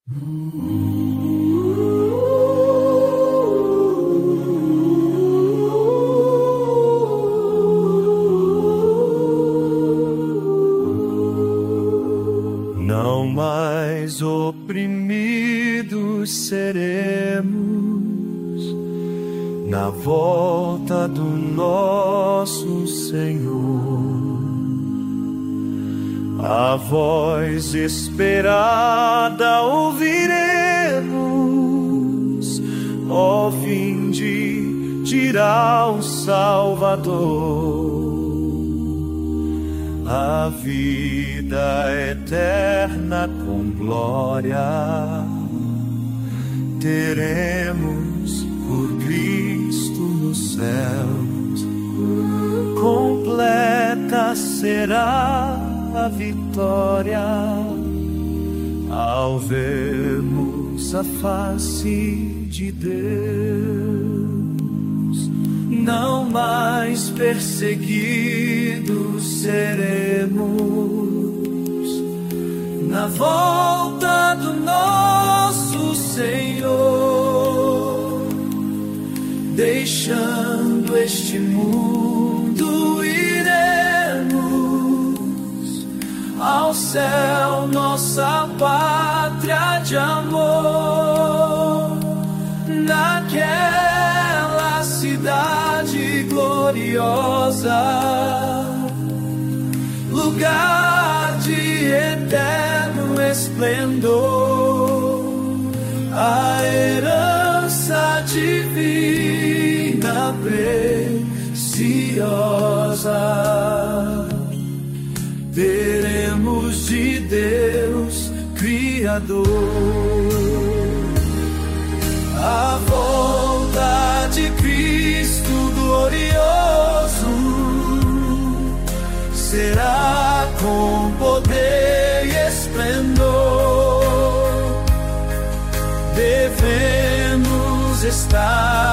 Não mais oprimidos seremos na volta do nosso Senhor. A voz esperada ouviremos, ó vinde, dirá o Salvador. A vida eterna com glória teremos por Cristo nos céus. Completa será a vitória ao vermos a face de Deus. Não mais perseguidos seremos na volta do nosso Senhor, deixando este mundo iremos ao céu, nossa pátria de amor, naquela cidade gloriosa, lugar de eterno esplendor, a herança divina preciosa. Veremos de Deus Criador a volta de Cristo glorioso. Será com poder e esplendor. Devemos estar